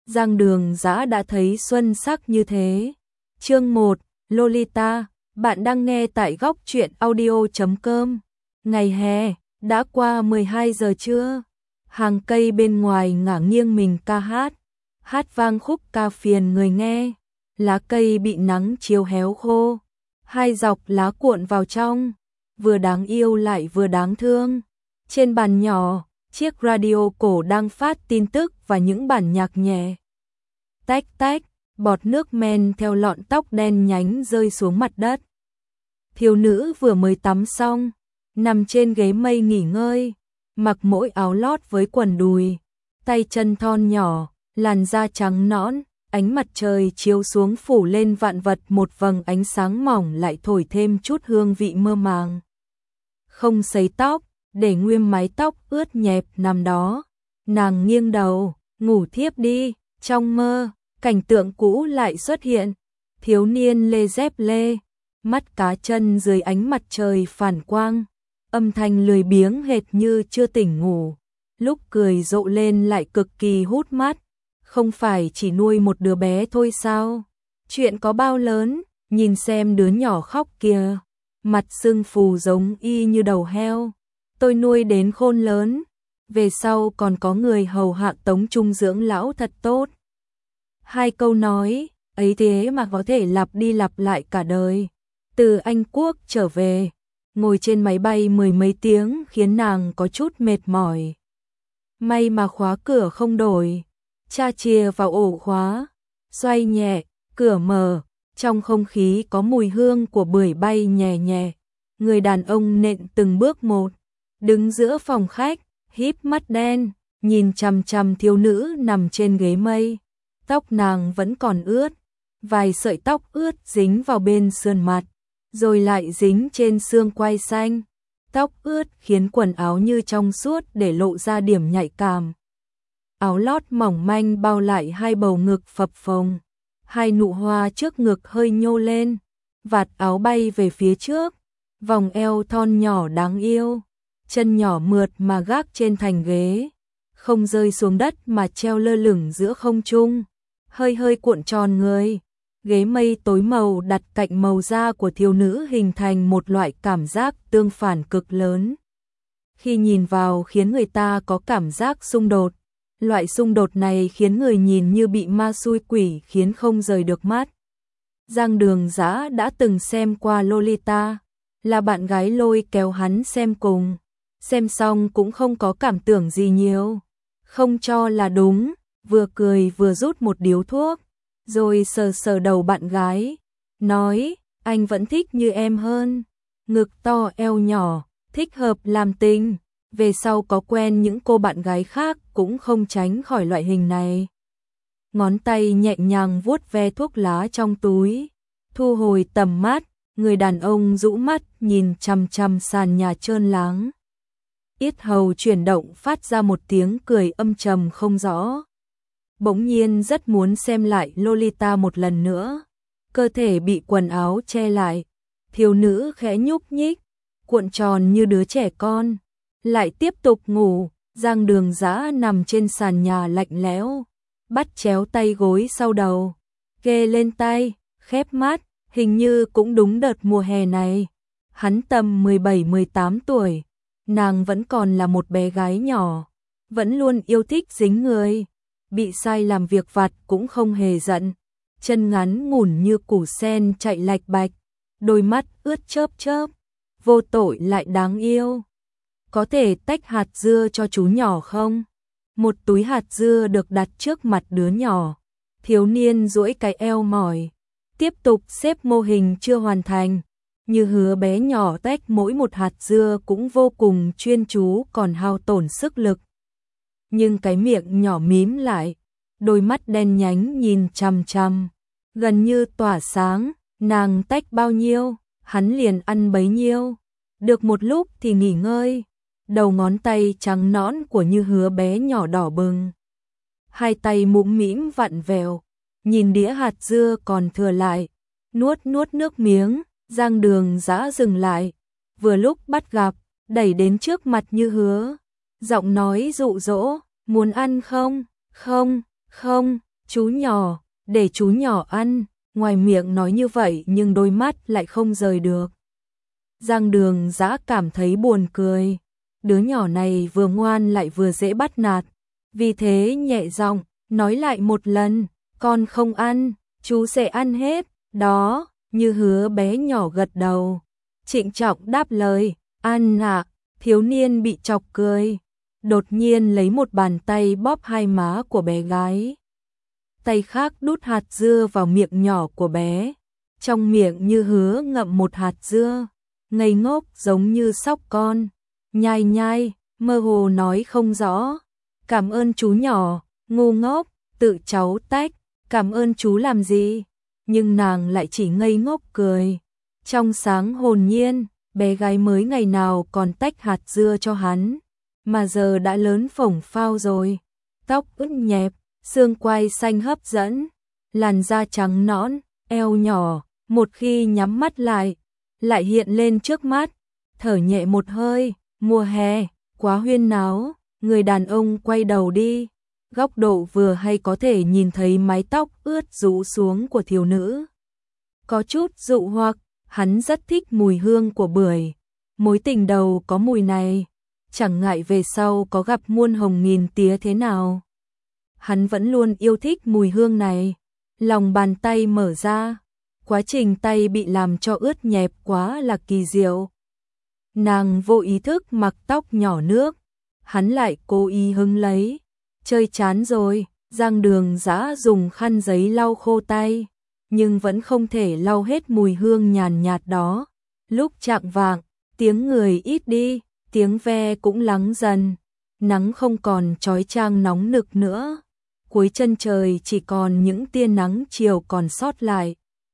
Giang Đường Dã đã thấy xuân sắc như thế. Chương 1, Lolita, bạn đang nghe tại góc truyện audio.com. Ngày hè, đã qua 12 giờ trưa. Hàng cây bên ngoài ngả nghiêng mình ca hát. Hát vang khúc ca phiền người nghe. Lá cây bị nắng chiếu héo khô. Hai dọc lá cuộn vào trong. Vừa đáng yêu lại vừa đáng thương. Trên bàn nhỏ, chiếc radio cổ đang phát tin tức và những bản nhạc nhẹ. Tách tách, bọt nước men theo lọn tóc đen nhánh rơi xuống mặt đất. Thiếu nữ vừa mới tắm xong, nằm trên ghế mây nghỉ ngơi, mặc mỗi áo lót với quần đùi, tay chân thon nhỏ, làn da trắng nõn, ánh mặt trời chiếu xuống phủ lên vạn vật một vầng ánh sáng mỏng lại thổi thêm chút hương vị mơ màng. Không sấy tóc, để nguyên mái tóc ướt nhẹp nằm đó, nàng nghiêng đầu, ngủ thiếp đi. Trong mơ, cảnh tượng cũ lại xuất hiện, thiếu niên lê dép lê, mắt cá chân dưới ánh mặt trời phản quang, âm thanh lười biếng hệt như chưa tỉnh ngủ, lúc cười rộ lên lại cực kỳ hút mắt, không phải chỉ nuôi một đứa bé thôi sao? Chuyện có bao lớn, nhìn xem đứa nhỏ khóc kìa, mặt sưng phù giống y như đầu heo, tôi nuôi đến khôn lớn, về sau còn có người hầu hạ tống trung dưỡng lão thật tốt. Hai câu nói, ấy thế mà có thể lặp đi lặp lại cả đời. Từ Anh Quốc trở về, ngồi trên máy bay mười mấy tiếng khiến nàng có chút mệt mỏi. May mà khóa cửa không đổi, cha chìa vào ổ khóa, xoay nhẹ, cửa mở, trong không khí có mùi hương của bưởi bay nhẹ nhẹ. Người đàn ông nện từng bước một, đứng giữa phòng khách, híp mắt đen, nhìn chằm chằm thiếu nữ nằm trên ghế mây. Tóc nàng vẫn còn ướt, vài sợi tóc ướt dính vào bên sườn mặt, rồi lại dính trên xương quai xanh. Tóc ướt khiến quần áo như trong suốt để lộ ra điểm nhạy cảm. Áo lót mỏng manh bao lại hai bầu ngực phập phồng, hai nụ hoa trước ngực hơi nhô lên, vạt áo bay về phía trước, vòng eo thon nhỏ đáng yêu, chân nhỏ mượt mà gác trên thành ghế, không rơi xuống đất mà treo lơ lửng giữa không trung. Hơi hơi cuộn tròn người, ghế mây tối màu đặt cạnh màu da của thiếu nữ hình thành một loại cảm giác tương phản cực lớn. Khi nhìn vào khiến người ta có cảm giác xung đột, loại xung đột này khiến người nhìn như bị ma xui quỷ khiến không rời được mắt. Giang Đường Dã đã từng xem qua Lolita, là bạn gái lôi kéo hắn xem cùng, xem xong cũng không có cảm tưởng gì nhiều, không cho là đúng. Vừa cười vừa rút một điếu thuốc, rồi sờ sờ đầu bạn gái, nói, anh vẫn thích như em hơn, ngực to eo nhỏ, thích hợp làm tình, về sau có quen những cô bạn gái khác cũng không tránh khỏi loại hình này. Ngón tay nhẹ nhàng vuốt ve thuốc lá trong túi, thu hồi tầm mắt, người đàn ông rũ mắt nhìn chằm chằm sàn nhà trơn láng. Yết hầu chuyển động phát ra một tiếng cười âm trầm không rõ. Bỗng nhiên rất muốn xem lại Lolita một lần nữa. Cơ thể bị quần áo che lại, thiếu nữ khẽ nhúc nhích, cuộn tròn như đứa trẻ con, lại tiếp tục ngủ. Giang Đường Dã nằm trên sàn nhà lạnh lẽo, bắt chéo tay gối sau đầu, kê lên tay, khép mắt, hình như cũng đúng đợt mùa hè này. Hắn tầm 17-18 tuổi, nàng vẫn còn là một bé gái nhỏ, vẫn luôn yêu thích dính người. Bị sai làm việc vặt cũng không hề giận, chân ngắn ngủn như củ sen chạy lạch bạch, đôi mắt ướt chớp chớp, vô tội lại đáng yêu. Có thể tách hạt dưa cho chú nhỏ không? Một túi hạt dưa được đặt trước mặt đứa nhỏ, thiếu niên duỗi cái eo mỏi, tiếp tục xếp mô hình chưa hoàn thành, như hứa bé nhỏ tách mỗi một hạt dưa cũng vô cùng chuyên chú còn hao tổn sức lực. Nhưng cái miệng nhỏ mím lại, đôi mắt đen nhánh nhìn chằm chằm, gần như tỏa sáng, nàng tách bao nhiêu, hắn liền ăn bấy nhiêu. Được một lúc thì nghỉ ngơi, đầu ngón tay trắng nõn của như hứa bé nhỏ đỏ bừng. Hai tay mũm mĩm vặn vẹo, nhìn đĩa hạt dưa còn thừa lại, nuốt nước miếng. Giang Đường Dã dừng lại, vừa lúc bắt gặp, đẩy đến trước mặt như hứa. Giọng nói dụ dỗ, muốn ăn không? Không, Chú nhỏ, để chú nhỏ ăn, ngoài miệng nói như vậy nhưng đôi mắt lại không rời được. Giang Đường Dã cảm thấy buồn cười, đứa nhỏ này vừa ngoan lại vừa dễ bắt nạt, vì thế nhẹ giọng nói lại một lần, con không ăn, chú sẽ ăn hết, đó, Như Hứa bé nhỏ gật đầu, trịnh trọng đáp lời, ăn ạ. Thiếu niên bị chọc cười, đột nhiên lấy một bàn tay bóp hai má của bé gái. Tay khác đút hạt dưa vào miệng nhỏ của bé, trong miệng Như Hứa ngậm một hạt dưa, ngây ngốc giống như sóc con, nhai nhai, mơ hồ nói không rõ. Cảm ơn chú nhỏ, ngu ngốc, tự cháu tách, cảm ơn chú làm gì? Nhưng nàng lại chỉ ngây ngốc cười. Trong sáng hồn nhiên, bé gái mới ngày nào còn tách hạt dưa cho hắn, mà giờ đã lớn phồng phao rồi. Tóc ướt nhẹp, xương quai xanh hấp dẫn, làn da trắng nõn, eo nhỏ, một khi nhắm mắt lại hiện lên trước mắt. Thở nhẹ một hơi, mùa hè, quá huyên náo, người đàn ông quay đầu đi. Góc độ vừa hay có thể nhìn thấy mái tóc ướt rũ xuống của thiếu nữ. Có chút dụ hoặc, hắn rất thích mùi hương của bưởi. Mối tình đầu có mùi này, chẳng ngại về sau có gặp muôn hồng nghìn tía thế nào. Hắn vẫn luôn yêu thích mùi hương này. Lòng bàn tay mở ra, quá trình tay bị làm cho ướt nhẹp quá là kỳ diệu. Nàng vô ý thức mặc tóc nhỏ nước, hắn lại cố ý hứng lấy. Chơi chán rồi, Giang Đường Dã dùng khăn giấy lau khô tay, nhưng vẫn không thể lau hết mùi hương nhàn nhạt đó. Lúc chạng vạng, tiếng người ít đi, tiếng ve cũng lắng dần, nắng không còn chói chang nóng nực nữa. Cuối chân trời chỉ còn những tia nắng chiều còn sót lại.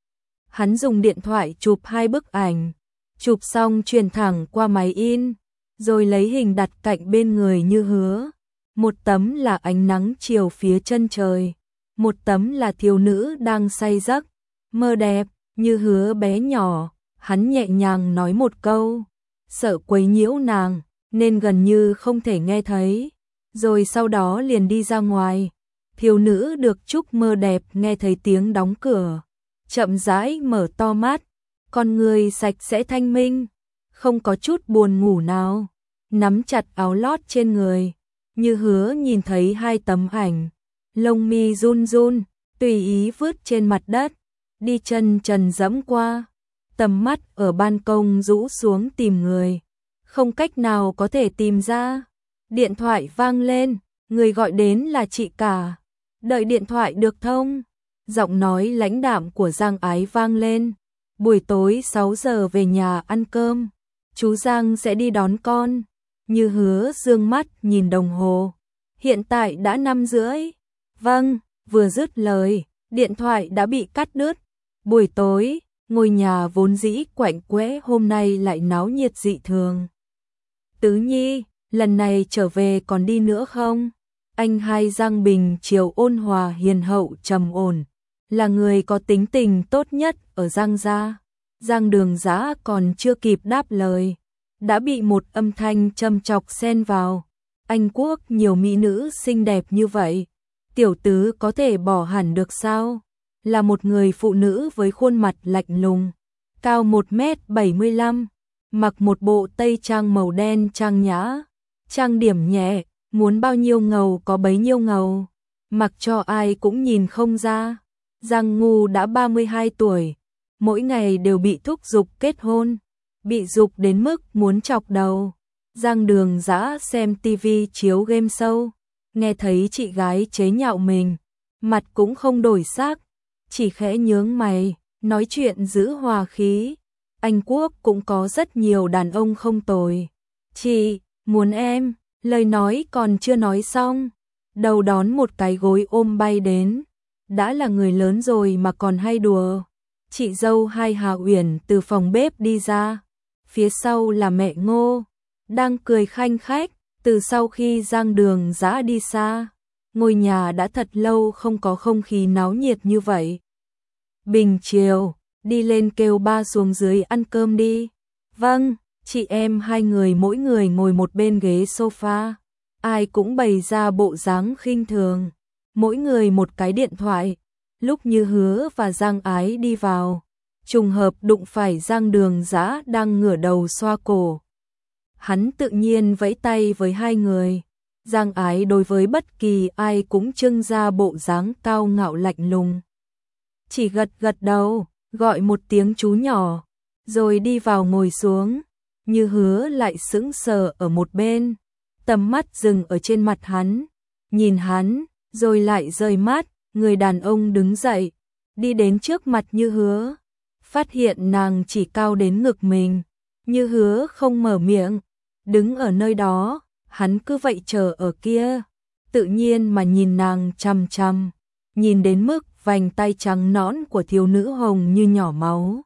Hắn dùng điện thoại chụp 2 bức ảnh, chụp xong truyền thẳng qua máy in, rồi lấy hình đặt cạnh bên người Như Hứa. Một tấm là ánh nắng chiều phía chân trời, một tấm là thiếu nữ đang say giấc, mơ đẹp. Như Hứa bé nhỏ, hắn nhẹ nhàng nói một câu, sợ quấy nhiễu nàng, nên gần như không thể nghe thấy, rồi sau đó liền đi ra ngoài. Thiếu nữ được chúc mơ đẹp nghe thấy tiếng đóng cửa, chậm rãi mở to mắt, con người sạch sẽ thanh minh, không có chút buồn ngủ nào, nắm chặt áo lót trên người. Như Hứa nhìn thấy 2 tấm ảnh, lông mi run run, tùy ý vứt trên mặt đất, đi chân trần dẫm qua, tầm mắt ở ban công rũ xuống tìm người, không cách nào có thể tìm ra. Điện thoại vang lên, người gọi đến là chị cả. Đợi điện thoại được thông, giọng nói lãnh đạm của Giang Ái vang lên. Buổi tối 6 giờ về nhà ăn cơm, chú Giang sẽ đi đón con. Như Hứa dương mắt nhìn đồng hồ, hiện tại đã 5:30. Vâng, vừa dứt lời, điện thoại đã bị cắt đứt. Buổi tối, ngôi nhà vốn dĩ quạnh quẽ hôm nay lại náo nhiệt dị thường. Tứ Nhi, lần này trở về còn đi nữa không? Anh hai Giang Bình chiều ôn hòa hiền hậu trầm ổn, là người có tính tình tốt nhất ở Giang gia. Giang Đường Dã còn chưa kịp đáp lời, đã bị một âm thanh châm chọc xen vào. Anh Quốc nhiều mỹ nữ xinh đẹp như vậy, tiểu tứ có thể bỏ hẳn được sao? Là một người phụ nữ với khuôn mặt lạnh lùng, cao 1m75, mặc một bộ tây trang màu đen trang nhã, trang điểm nhẹ, muốn bao nhiêu ngầu có bấy nhiêu ngầu, mặc cho ai cũng nhìn không ra. Giang Ngu đã 32 tuổi, mỗi ngày đều bị thúc giục kết hôn, bị giục đến mức muốn chọc đầu. Giang Đường Dã xem tivi chiếu game show, nghe thấy chị gái chế nhạo mình, mặt cũng không đổi sắc, chỉ khẽ nhướng mày, nói chuyện giữ hòa khí. Anh Quốc cũng có rất nhiều đàn ông không tồi. Chị, muốn em, lời nói còn chưa nói xong, đầu đón một cái gối ôm bay đến. Đã là người lớn rồi mà còn hay đùa. Chị dâu hai Hà Uyển từ phòng bếp đi ra, phía sau là mẹ Ngô, đang cười khanh khách. Từ sau khi Giang Đường Dã đi xa, ngôi nhà đã thật lâu không có không khí náo nhiệt như vậy. Bình chiều, đi lên kêu ba xuống dưới ăn cơm đi. Vâng, chị em hai người mỗi người ngồi một bên ghế sofa, ai cũng bày ra bộ dáng khinh thường. mỗi người một cái điện thoại. Lúc Như Hứa và Giang Ái đi vào, trùng hợp đụng phải Giang Đường Dã đang ngửa đầu xoa cổ. Hắn tự nhiên vẫy tay với hai người. Giang Ái đối với bất kỳ ai cũng trưng ra bộ dáng cao ngạo lạnh lùng. Chỉ gật gật đầu, gọi một tiếng chú nhỏ, rồi đi vào ngồi xuống. Như Hứa lại sững sờ ở một bên, tầm mắt dừng ở trên mặt hắn, nhìn hắn, rồi lại rời mắt. Người đàn ông đứng dậy, đi đến trước mặt Như Hứa, phát hiện nàng chỉ cao đến ngực mình. Như Hứa không mở miệng, đứng ở nơi đó, hắn cứ vậy chờ ở kia, tự nhiên mà nhìn nàng chằm chằm, nhìn đến mức vành tay trắng nõn của thiếu nữ hồng như nhỏ máu.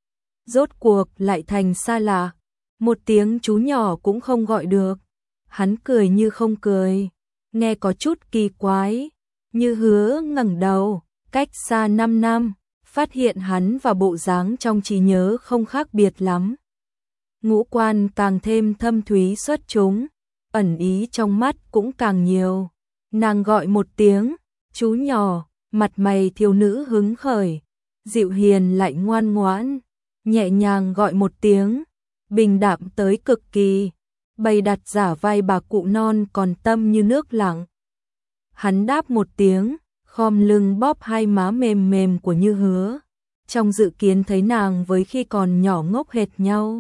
Rốt cuộc lại thành xa lạ, một tiếng chú nhỏ cũng không gọi được. Hắn cười như không cười, nghe có chút kỳ quái. Như Hứa ngẩng đầu, cách xa 5 năm, phát hiện hắn và bộ dáng trong trí nhớ không khác biệt lắm. Ngũ quan càng thêm thâm thúy xuất chúng, ẩn ý trong mắt cũng càng nhiều. Nàng gọi một tiếng, chú nhỏ, mặt mày thiếu nữ hứng khởi, dịu hiền lại ngoan ngoãn, nhẹ nhàng gọi một tiếng, bình đạm tới cực kỳ, bày đặt giả vai bà cụ non còn tâm như nước lặng. Hắn đáp một tiếng, khom lưng bóp hai má mềm mềm của Như Hứa, trong dự kiến thấy nàng với khi còn nhỏ ngốc hệt nhau.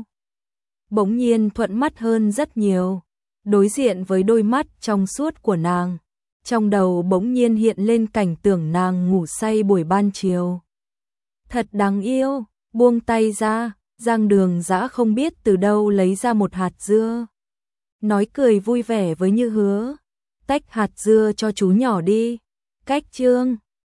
Bỗng nhiên thuận mắt hơn rất nhiều, đối diện với đôi mắt trong suốt của nàng, trong đầu bỗng nhiên hiện lên cảnh tưởng nàng ngủ say buổi ban chiều. Thật đáng yêu, buông tay ra, Giang Đường Dã không biết từ đâu lấy ra một hạt dưa. Nói cười vui vẻ với Như Hứa, tách hạt dưa cho chú nhỏ đi. Cách chương